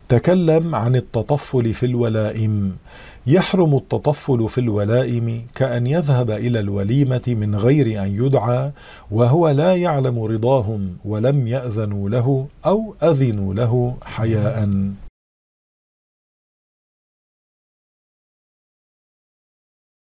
تكلم عن التطفل في الولائم. يحرم التطفل في الولائم كأن يذهب إلى الوليمة من غير أن يدعى وهو لا يعلم رضاهم ولم يأذنوا له أو أذنوا له حياء.